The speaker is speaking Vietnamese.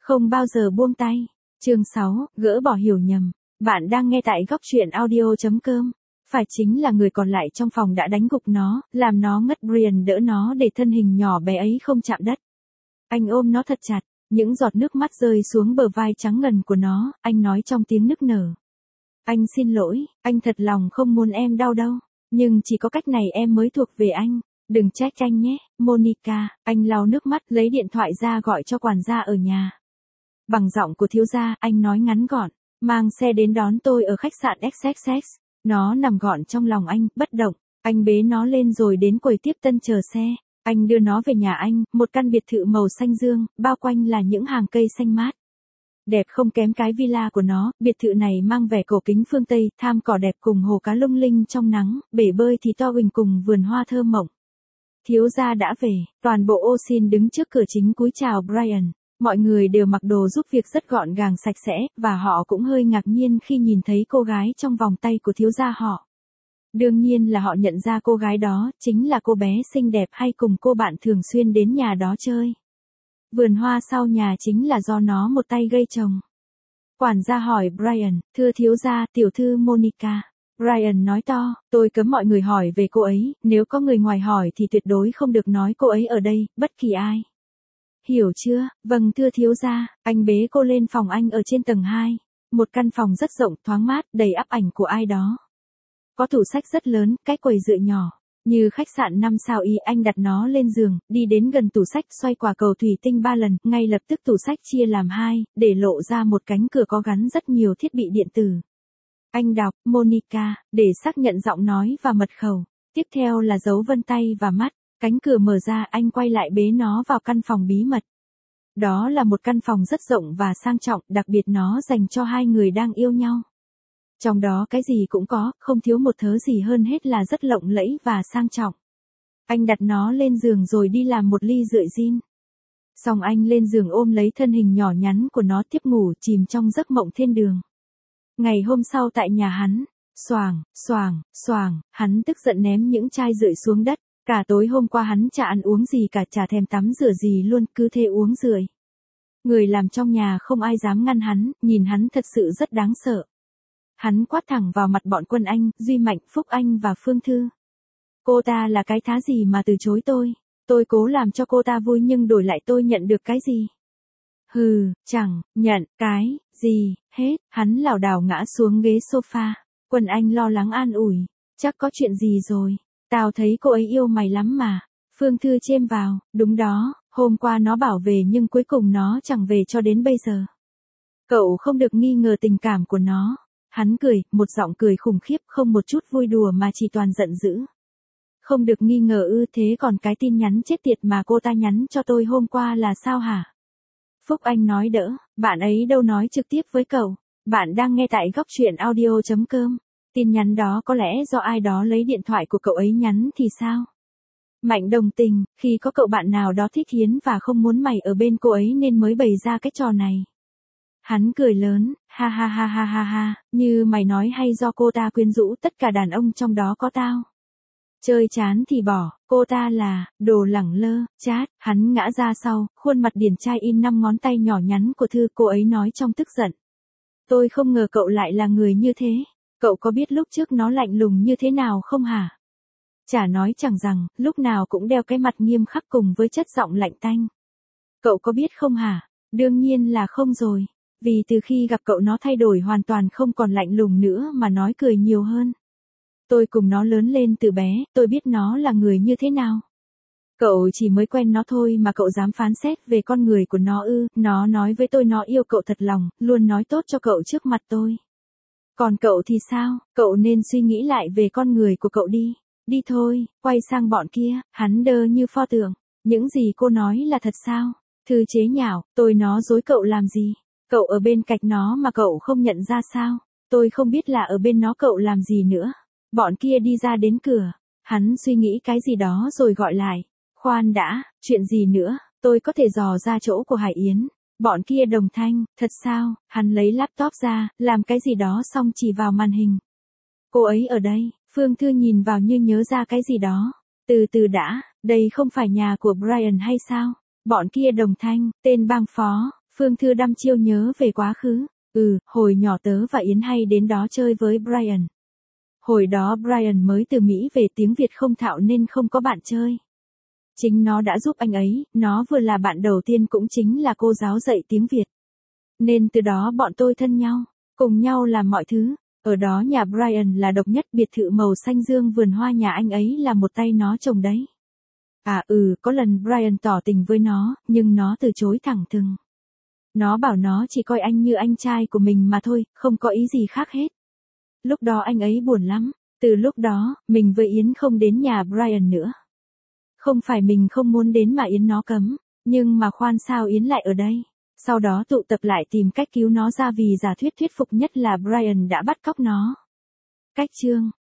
Không bao giờ buông tay. Chương 6, gỡ bỏ hiểu nhầm. Bạn đang nghe tại góc truyện audio.com. Phải chính là người còn lại trong phòng đã đánh gục nó, làm nó ngất. Brian đỡ nó để thân hình nhỏ bé ấy không chạm đất. Anh ôm nó thật chặt, những giọt nước mắt rơi xuống bờ vai trắng ngần của nó, anh nói trong tiếng nức nở. Anh xin lỗi, anh thật lòng không muốn em đau đâu, nhưng chỉ có cách này em mới thuộc về anh. Đừng trách anh nhé, Monica. Anh lau nước mắt, lấy điện thoại ra gọi cho quản gia ở nhà. Bằng giọng của thiếu gia, anh nói ngắn gọn, mang xe đến đón tôi ở khách sạn XXX. Nó nằm gọn trong lòng anh, bất động. Anh bế nó lên rồi đến quầy tiếp tân chờ xe. Anh đưa nó về nhà anh, một căn biệt thự màu xanh dương, bao quanh là những hàng cây xanh mát. Đẹp không kém cái villa của nó, biệt thự này mang vẻ cổ kính phương Tây, tham cỏ đẹp cùng hồ cá lung linh trong nắng, bể bơi thì to huỳnh cùng vườn hoa thơ mộng. Thiếu gia đã về, toàn bộ Ocean đứng trước cửa chính cúi chào Brian. Mọi người đều mặc đồ giúp việc rất gọn gàng sạch sẽ, và họ cũng hơi ngạc nhiên khi nhìn thấy cô gái trong vòng tay của thiếu gia họ. Đương nhiên là họ nhận ra cô gái đó, chính là cô bé xinh đẹp hay cùng cô bạn thường xuyên đến nhà đó chơi. Vườn hoa sau nhà chính là do nó một tay gây trồng. Quản gia hỏi Brian, thưa thiếu gia, tiểu thư Monica. Brian nói to, tôi cấm mọi người hỏi về cô ấy, nếu có người ngoài hỏi thì tuyệt đối không được nói cô ấy ở đây, bất kỳ ai. Hiểu chưa? Vâng thưa thiếu gia. Anh bế cô lên phòng anh ở trên tầng 2. Một căn phòng rất rộng, thoáng mát, đầy ắp ảnh của ai đó. Có tủ sách rất lớn, cái quầy dựa nhỏ. Như khách sạn 5 sao y, anh đặt nó lên giường, đi đến gần tủ sách, xoay quả cầu thủy tinh 3 lần, ngay lập tức tủ sách chia làm 2, để lộ ra một cánh cửa có gắn rất nhiều thiết bị điện tử. Anh đọc, Monica, để xác nhận giọng nói và mật khẩu. Tiếp theo là dấu vân tay và mắt. Cánh cửa mở ra, anh quay lại bế nó vào căn phòng bí mật. Đó là một căn phòng rất rộng và sang trọng, đặc biệt nó dành cho hai người đang yêu nhau. Trong đó cái gì cũng có, không thiếu một thứ gì hơn hết là rất lộng lẫy và sang trọng. Anh đặt nó lên giường rồi đi làm một ly rượu gin. Xong anh lên giường ôm lấy thân hình nhỏ nhắn của nó tiếp ngủ chìm trong giấc mộng thiên đường. Ngày hôm sau tại nhà hắn, xoàng, xoàng, xoàng, hắn tức giận ném những chai rượu xuống đất. Cả tối hôm qua hắn chả ăn uống gì cả, chả thèm tắm rửa gì luôn, cứ thế uống rượu. Người làm trong nhà không ai dám ngăn hắn, nhìn hắn thật sự rất đáng sợ. Hắn quát thẳng vào mặt bọn Quân Anh, Duy Mạnh, Phúc Anh và Phương Thư. Cô ta là cái thá gì mà từ chối tôi? Tôi cố làm cho cô ta vui nhưng đổi lại tôi nhận được cái gì? Hừ, chẳng nhận cái gì hết. Hắn lảo đảo ngã xuống ghế sofa. Quân Anh lo lắng an ủi. Chắc có chuyện gì rồi. Tao thấy cô ấy yêu mày lắm mà. Phương Thư chêm vào, đúng đó, hôm qua nó bảo về nhưng cuối cùng nó chẳng về cho đến bây giờ. Cậu không được nghi ngờ tình cảm của nó. Hắn cười, một giọng cười khủng khiếp, không một chút vui đùa mà chỉ toàn giận dữ. Không được nghi ngờ ư? Thế còn cái tin nhắn chết tiệt mà cô ta nhắn cho tôi hôm qua là sao hả? Phúc Anh nói đỡ, bạn ấy đâu nói trực tiếp với cậu. Bạn đang nghe tại góc truyện audio.com. Tin nhắn đó có lẽ do ai đó lấy điện thoại của cậu ấy nhắn thì sao? Mạnh đồng tình, khi có cậu bạn nào đó thích Hiến và không muốn mày ở bên cô ấy nên mới bày ra cái trò này. Hắn cười lớn, ha ha ha ha ha ha, như mày nói hay do cô ta quyến rũ tất cả đàn ông trong đó có tao. Chơi chán thì bỏ, cô ta là, đồ lẳng lơ, chát, hắn ngã ra sau, khuôn mặt điển trai in 5 ngón tay nhỏ nhắn của Thư, cô ấy nói trong tức giận. Tôi không ngờ cậu lại là người như thế. Cậu có biết lúc trước nó lạnh lùng như thế nào không hả? Chả nói chẳng rằng, lúc nào cũng đeo cái mặt nghiêm khắc cùng với chất giọng lạnh tanh. Cậu có biết không hả? Đương nhiên là không rồi. Vì từ khi gặp cậu nó thay đổi hoàn toàn, không còn lạnh lùng nữa mà nói cười nhiều hơn. Tôi cùng nó lớn lên từ bé, tôi biết nó là người như thế nào. Cậu chỉ mới quen nó thôi mà cậu dám phán xét về con người của nó ư? Nó nói với tôi nó yêu cậu thật lòng, luôn nói tốt cho cậu trước mặt tôi. Còn cậu thì sao? Cậu nên suy nghĩ lại về con người của cậu đi. Đi thôi, quay sang bọn kia. Hắn đơ như pho tượng. Những gì cô nói là thật sao? Thư chế nhạo, tôi nó dối cậu làm gì? Cậu ở bên cạnh nó mà cậu không nhận ra sao? Tôi không biết là ở bên nó cậu làm gì nữa. Bọn kia đi ra đến cửa. Hắn suy nghĩ cái gì đó rồi gọi lại. Khoan đã, chuyện gì nữa? Tôi có thể dò ra chỗ của Hải Yến. Bọn kia đồng thanh, thật sao? Hắn lấy laptop ra, làm cái gì đó xong chỉ vào màn hình. Cô ấy ở đây. Phương Thư nhìn vào như nhớ ra cái gì đó. Từ từ đã, đây không phải nhà của Brian hay sao? Bọn kia đồng thanh, tên bang phó. Phương Thư đăm chiêu nhớ về quá khứ. Hồi nhỏ tớ và Yến hay đến đó chơi với Brian. Hồi đó Brian mới từ Mỹ về, tiếng Việt không thạo nên không có bạn chơi. Chính nó đã giúp anh ấy, nó vừa là bạn đầu tiên cũng chính là cô giáo dạy tiếng Việt. Nên từ đó bọn tôi thân nhau, cùng nhau làm mọi thứ. Ở đó nhà Brian là độc nhất, biệt thự màu xanh dương, vườn hoa nhà anh ấy là một tay nó trồng đấy. Có lần Brian tỏ tình với nó, nhưng nó từ chối thẳng thừng. Nó bảo nó chỉ coi anh như anh trai của mình mà thôi, không có ý gì khác hết. Lúc đó anh ấy buồn lắm. Từ lúc đó, mình với Yến không đến nhà Brian nữa. Không phải mình không muốn đến mà Yến nó cấm. Nhưng mà khoan, sao Yến lại ở đây? Sau đó tụ tập lại tìm cách cứu nó ra, vì giả thuyết thuyết phục nhất là Brian đã bắt cóc nó. Cách chương